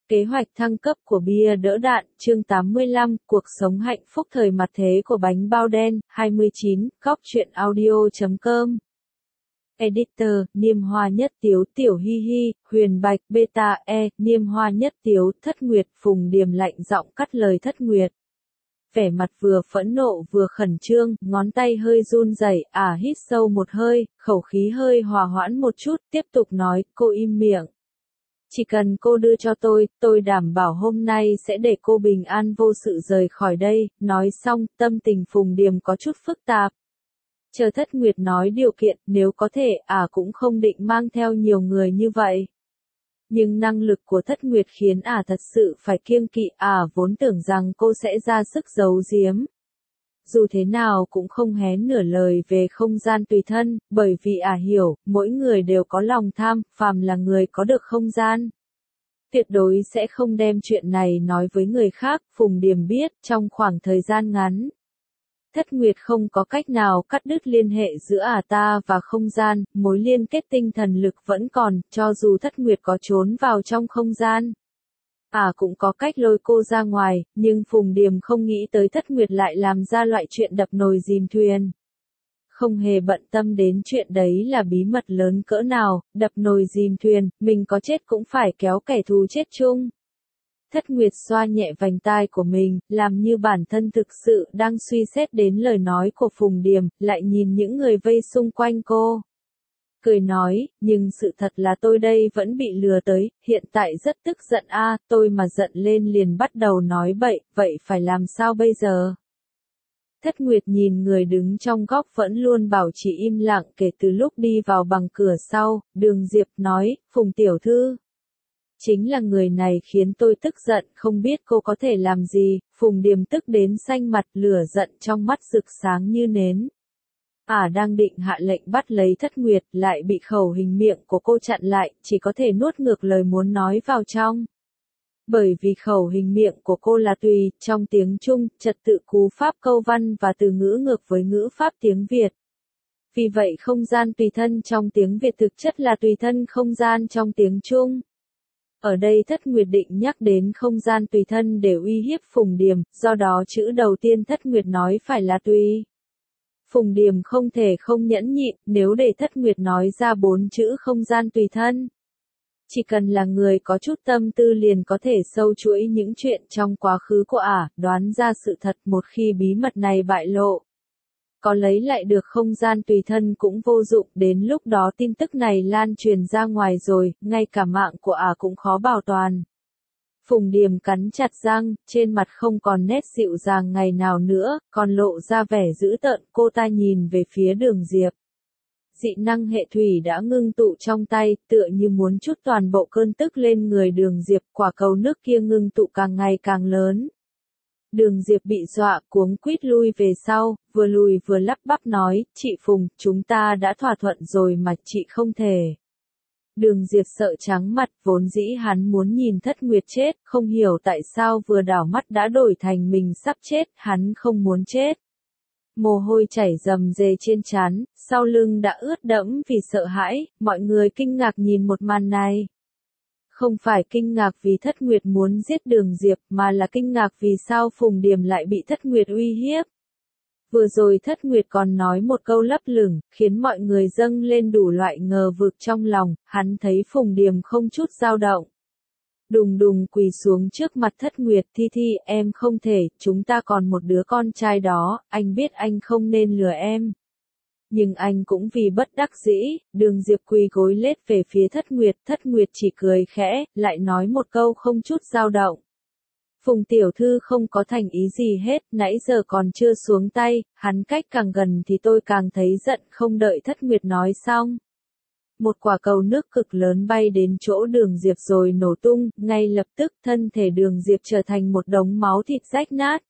Kế hoạch thăng cấp của bia đỡ đạn, chương 85, cuộc sống hạnh phúc thời mặt thế của bánh bao đen, 29, góc truyện audio.com. Editor, Niêm Hoa Nhất Tiếu, Tiểu Hi Hi, Huyền Bạch, Beta, Niêm Hoa Nhất Tiếu, Thất Nguyệt, Phùng Điềm lạnh giọng cắt lời Thất Nguyệt. Vẻ mặt vừa phẫn nộ vừa khẩn trương, ngón tay hơi run rẩy, hít sâu một hơi, khẩu khí hơi hòa hoãn một chút, tiếp tục nói, cô im miệng. Chỉ cần cô đưa cho tôi đảm bảo hôm nay sẽ để cô bình an vô sự rời khỏi đây. Nói xong, tâm tình Phùng Điềm có chút phức tạp. Chờ Thất Nguyệt nói điều kiện, nếu có thể, cũng không định mang theo nhiều người như vậy. Nhưng năng lực của Thất Nguyệt khiến thật sự phải kiêng kỵ, vốn tưởng rằng cô sẽ ra sức giấu giếm. Dù thế nào cũng không hé nửa lời về không gian tùy thân, bởi vì hiểu, mỗi người đều có lòng tham, phàm là người có được không gian. Tuyệt đối sẽ không đem chuyện này nói với người khác, Phùng Điềm biết, trong khoảng thời gian ngắn. Thất Nguyệt không có cách nào cắt đứt liên hệ giữa ta và không gian, mối liên kết tinh thần lực vẫn còn, cho dù Thất Nguyệt có trốn vào trong không gian. Cũng có cách lôi cô ra ngoài, nhưng Phùng Điềm không nghĩ tới Thất Nguyệt lại làm ra loại chuyện đập nồi dìm thuyền. Không hề bận tâm đến chuyện đấy là bí mật lớn cỡ nào, đập nồi dìm thuyền, mình có chết cũng phải kéo kẻ thù chết chung. Thất Nguyệt xoa nhẹ vành tai của mình, làm như bản thân thực sự đang suy xét đến lời nói của Phùng Điềm, lại nhìn những người vây xung quanh cô. Cười nói, nhưng sự thật là tôi đây vẫn bị lừa tới, hiện tại rất tức giận tôi mà giận lên liền bắt đầu nói bậy, vậy phải làm sao bây giờ? Thất Nguyệt nhìn người đứng trong góc vẫn luôn bảo trì im lặng kể từ lúc đi vào bằng cửa sau, Đường Diệp nói, Phùng tiểu thư. Chính là người này khiến tôi tức giận, không biết cô có thể làm gì. Phùng Điềm tức đến xanh mặt, lửa giận trong mắt rực sáng như nến. Đang định hạ lệnh bắt lấy Thất Nguyệt, lại bị khẩu hình miệng của cô chặn lại, chỉ có thể nuốt ngược lời muốn nói vào trong. Bởi vì khẩu hình miệng của cô là tùy, trong tiếng Trung, trật tự cú pháp câu văn và từ ngữ ngược với ngữ pháp tiếng Việt. Vì vậy không gian tùy thân trong tiếng Việt thực chất là tùy thân không gian trong tiếng Trung. Ở đây Thất Nguyệt định nhắc đến không gian tùy thân để uy hiếp Phùng Điềm, do đó chữ đầu tiên Thất Nguyệt nói phải là tùy. Phùng Điềm không thể không nhẫn nhịn, nếu để Thất Nguyệt nói ra 4 chữ không gian tùy thân. Chỉ cần là người có chút tâm tư liền có thể sâu chuỗi những chuyện trong quá khứ của đoán ra sự thật một khi bí mật này bại lộ. Có lấy lại được không gian tùy thân cũng vô dụng, đến lúc đó tin tức này lan truyền ra ngoài rồi, ngay cả mạng của cũng khó bảo toàn. Phùng Điềm cắn chặt răng, trên mặt không còn nét dịu dàng ngày nào nữa, còn lộ ra vẻ dữ tợn, cô ta nhìn về phía Đường Diệp. Dị năng hệ thủy đã ngưng tụ trong tay, tựa như muốn trút toàn bộ cơn tức lên người Đường Diệp, quả cầu nước kia ngưng tụ càng ngày càng lớn. Đường Diệp bị dọa cuống quýt lui về sau, vừa lùi vừa lắp bắp nói, chị Phùng, chúng ta đã thỏa thuận rồi mà chị không thể. Đường Diệp sợ trắng mặt, vốn dĩ hắn muốn nhìn Thất Nguyệt chết, không hiểu tại sao vừa đảo mắt đã đổi thành mình sắp chết, hắn không muốn chết. Mồ hôi chảy rầm rề trên trán, sau lưng đã ướt đẫm vì sợ hãi, mọi người kinh ngạc nhìn một màn này. Không phải kinh ngạc vì Thất Nguyệt muốn giết Đường Diệp mà là kinh ngạc vì sao Phùng Điềm lại bị Thất Nguyệt uy hiếp. Vừa rồi Thất Nguyệt còn nói một câu lấp lửng, khiến mọi người dâng lên đủ loại ngờ vực trong lòng, hắn thấy Phùng Điềm không chút dao động. Đùng đùng quỳ xuống trước mặt Thất Nguyệt, Thi, em không thể, chúng ta còn một đứa con trai đó, anh biết anh không nên lừa em. Nhưng anh cũng vì bất đắc dĩ, Đường Diệp quỳ gối lết về phía Thất Nguyệt chỉ cười khẽ, lại nói một câu không chút dao động. Phùng tiểu thư không có thành ý gì hết, nãy giờ còn chưa xuống tay, hắn cách càng gần thì tôi càng thấy giận, không đợi Thất Nguyệt nói xong. Một quả cầu nước cực lớn bay đến chỗ Đường Diệp rồi nổ tung, ngay lập tức thân thể Đường Diệp trở thành một đống máu thịt rách nát.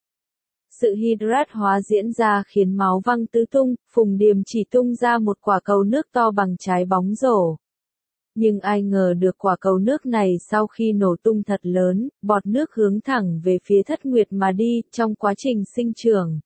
Sự hydrat hóa diễn ra khiến máu văng tứ tung, Phùng Điềm chỉ tung ra một quả cầu nước to bằng trái bóng rổ. Nhưng ai ngờ được quả cầu nước này sau khi nổ tung thật lớn, bọt nước hướng thẳng về phía Thất Nguyệt mà đi, trong quá trình sinh trưởng.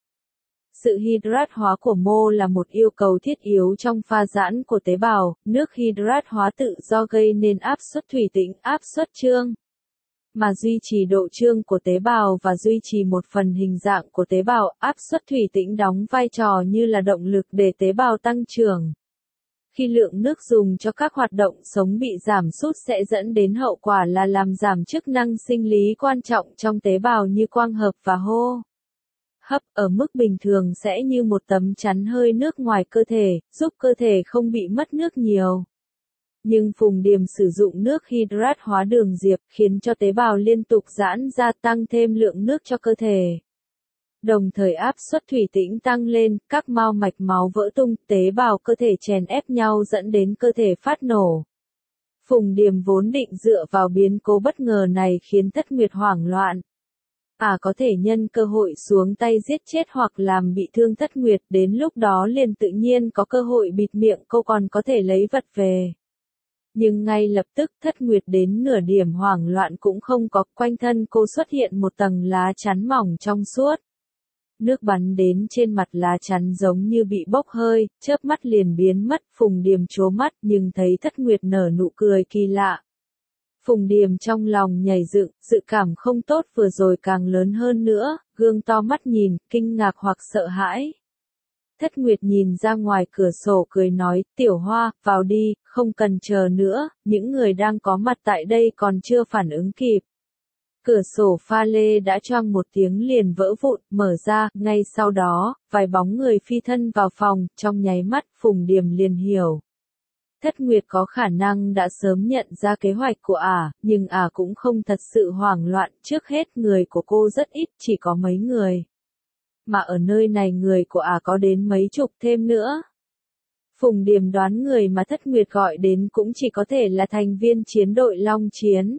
Sự hydrat hóa của mô là một yêu cầu thiết yếu trong pha giãn của tế bào, nước hydrat hóa tự do gây nên áp suất thủy tĩnh, áp suất chương. mà duy trì độ trương của tế bào và duy trì một phần hình dạng của tế bào. Áp suất thủy tĩnh đóng vai trò như là động lực để tế bào tăng trưởng. Khi lượng nước dùng cho các hoạt động sống bị giảm sút sẽ dẫn đến hậu quả là làm giảm chức năng sinh lý quan trọng trong tế bào như quang hợp và hô hấp. Ở mức bình thường sẽ như một tấm chắn hơi nước ngoài cơ thể, giúp cơ thể không bị mất nước nhiều. Nhưng Phùng Điềm sử dụng nước hydrat hóa đường diệp khiến cho tế bào liên tục giãn ra, tăng thêm lượng nước cho cơ thể. Đồng thời áp suất thủy tĩnh tăng lên, các mao mạch máu vỡ tung, tế bào cơ thể chèn ép nhau dẫn đến cơ thể phát nổ. Phùng Điềm vốn định dựa vào biến cố bất ngờ này khiến Thất Nguyệt hoảng loạn. Có thể nhân cơ hội xuống tay giết chết hoặc làm bị thương Thất Nguyệt, đến lúc đó liền tự nhiên có cơ hội bịt miệng cô, còn có thể lấy vật về. Nhưng ngay lập tức Thất Nguyệt đến nửa điểm hoảng loạn cũng không có, quanh thân cô xuất hiện một tầng lá chắn mỏng trong suốt. Nước bắn đến trên mặt lá chắn giống như bị bốc hơi, chớp mắt liền biến mất. Phùng Điềm trố mắt nhưng thấy Thất Nguyệt nở nụ cười kỳ lạ. Phùng Điềm trong lòng nhảy dựng, dự cảm không tốt vừa rồi càng lớn hơn nữa, gương to mắt nhìn, kinh ngạc hoặc sợ hãi. Thất Nguyệt nhìn ra ngoài cửa sổ cười nói, Tiểu Hoa, vào đi, không cần chờ nữa, những người đang có mặt tại đây còn chưa phản ứng kịp. Cửa sổ pha lê đã choang một tiếng liền vỡ vụn, mở ra, ngay sau đó, vài bóng người phi thân vào phòng, trong nháy mắt Phùng Điềm liền hiểu. Thất Nguyệt có khả năng đã sớm nhận ra kế hoạch của nhưng cũng không thật sự hoảng loạn, trước hết người của cô rất ít, chỉ có mấy người. Mà ở nơi này người của có đến mấy chục thêm nữa. Phùng Điềm đoán người mà Thất Nguyệt gọi đến cũng chỉ có thể là thành viên chiến đội Long Chiến.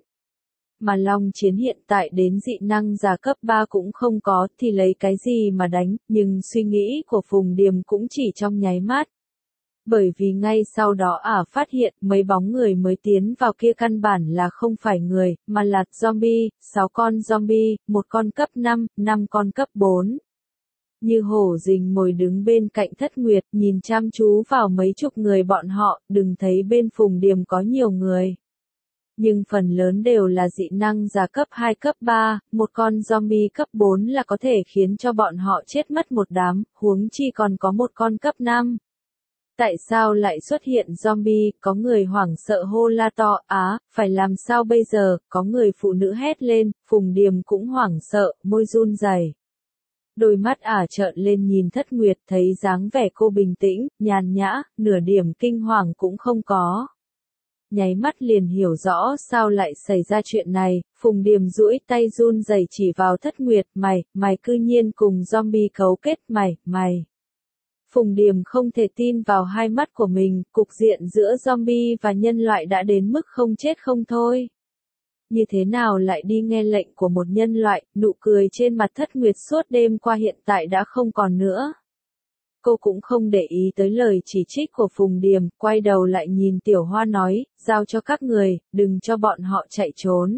Mà Long Chiến hiện tại đến dị năng giả cấp 3 cũng không có thì lấy cái gì mà đánh, nhưng suy nghĩ của Phùng Điềm cũng chỉ trong nháy mắt. Bởi vì ngay sau đó phát hiện mấy bóng người mới tiến vào kia căn bản là không phải người, mà là zombie, 6 con zombie, một con cấp 5, 5 con cấp 4. Như hổ rình mồi đứng bên cạnh Thất Nguyệt, nhìn chăm chú vào mấy chục người bọn họ, đừng thấy bên Phùng Điềm có nhiều người. Nhưng phần lớn đều là dị năng giả cấp 2 cấp 3, một con zombie cấp 4 là có thể khiến cho bọn họ chết mất một đám, huống chi còn có một con cấp 5. Tại sao lại xuất hiện zombie, có người hoảng sợ hô la to, phải làm sao bây giờ, có người phụ nữ hét lên, Phùng Điềm cũng hoảng sợ, môi run rẩy. Đôi mắt trợn lên nhìn Thất Nguyệt, thấy dáng vẻ cô bình tĩnh, nhàn nhã, nửa điểm kinh hoàng cũng không có. Nháy mắt liền hiểu rõ sao lại xảy ra chuyện này, Phùng Điềm duỗi tay run rẩy chỉ vào Thất Nguyệt, mày cư nhiên cùng zombie cấu kết, mày. Phùng Điềm không thể tin vào hai mắt của mình, cục diện giữa zombie và nhân loại đã đến mức không chết không thôi. Như thế nào lại đi nghe lệnh của một nhân loại, nụ cười trên mặt Thất Nguyệt suốt đêm qua hiện tại đã không còn nữa. Cô cũng không để ý tới lời chỉ trích của Phùng Điềm, quay đầu lại nhìn Tiểu Hoa nói, giao cho các người, đừng cho bọn họ chạy trốn.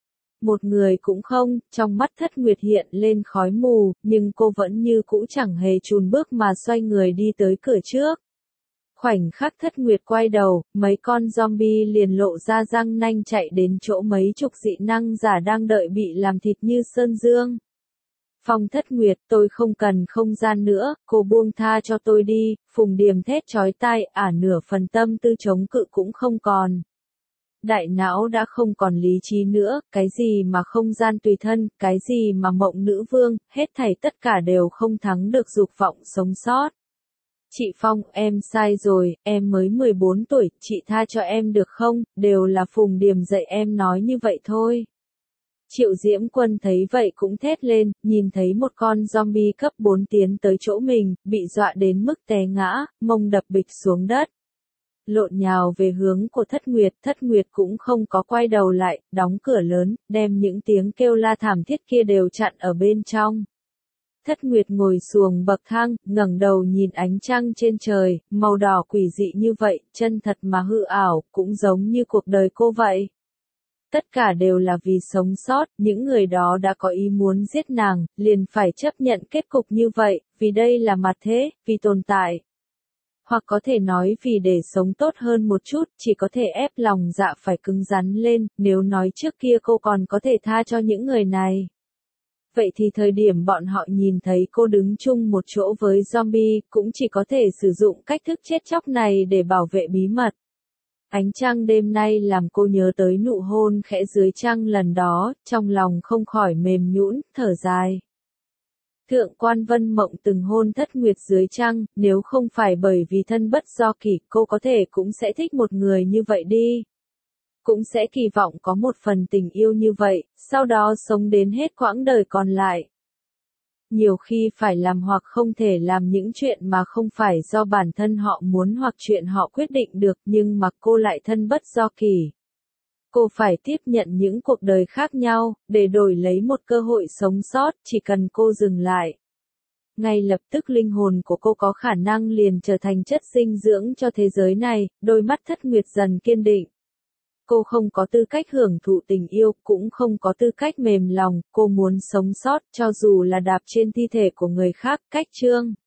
Một người cũng không, trong mắt Thất Nguyệt hiện lên khói mù, nhưng cô vẫn như cũ chẳng hề chùn bước mà xoay người đi tới cửa trước. Khoảnh khắc Thất Nguyệt quay đầu, mấy con zombie liền lộ ra răng nanh chạy đến chỗ mấy chục dị năng giả đang đợi bị làm thịt như sơn dương. Phong Thất Nguyệt, tôi không cần không gian nữa, cô buông tha cho tôi đi, Phùng Điềm thét chói tai, nửa phần tâm tư chống cự cũng không còn. Đại não đã không còn lý trí nữa, cái gì mà không gian tùy thân, cái gì mà mộng nữ vương, hết thảy tất cả đều không thắng được dục vọng sống sót. Chị Phong, em sai rồi, em mới 14 tuổi, chị tha cho em được không, đều là Phùng Điềm dạy em nói như vậy thôi. Triệu Diễm Quân thấy vậy cũng thét lên, nhìn thấy một con zombie cấp 4 tiến tới chỗ mình, bị dọa đến mức té ngã, mông đập bịch xuống đất. Lộn nhào về hướng của Thất Nguyệt cũng không có quay đầu lại, đóng cửa lớn, đem những tiếng kêu la thảm thiết kia đều chặn ở bên trong. Thất Nguyệt ngồi xuồng bậc thang, ngẩng đầu nhìn ánh trăng trên trời, màu đỏ quỷ dị như vậy, chân thật mà hư ảo, cũng giống như cuộc đời cô vậy. Tất cả đều là vì sống sót, những người đó đã có ý muốn giết nàng, liền phải chấp nhận kết cục như vậy, vì đây là mặt thế, vì tồn tại. Hoặc có thể nói vì để sống tốt hơn một chút, chỉ có thể ép lòng dạ phải cứng rắn lên, nếu nói trước kia cô còn có thể tha cho những người này. Vậy thì thời điểm bọn họ nhìn thấy cô đứng chung một chỗ với zombie, cũng chỉ có thể sử dụng cách thức chết chóc này để bảo vệ bí mật. Ánh trăng đêm nay làm cô nhớ tới nụ hôn khẽ dưới trăng lần đó, trong lòng không khỏi mềm nhũn, thở dài. Thượng quan Vân Mộng từng hôn Thất Nguyệt dưới trăng, nếu không phải bởi vì thân bất do kỷ, cô có thể cũng sẽ thích một người như vậy đi. Cũng sẽ kỳ vọng có một phần tình yêu như vậy, sau đó sống đến hết quãng đời còn lại. Nhiều khi phải làm hoặc không thể làm những chuyện mà không phải do bản thân họ muốn hoặc chuyện họ quyết định được, nhưng mà cô lại thân bất do kỷ. Cô phải tiếp nhận những cuộc đời khác nhau, để đổi lấy một cơ hội sống sót, chỉ cần cô dừng lại. Ngay lập tức linh hồn của cô có khả năng liền trở thành chất dinh dưỡng cho thế giới này, đôi mắt Thất Nguyệt dần kiên định. Cô không có tư cách hưởng thụ tình yêu, cũng không có tư cách mềm lòng, cô muốn sống sót, cho dù là đạp trên thi thể của người khác, cách chương.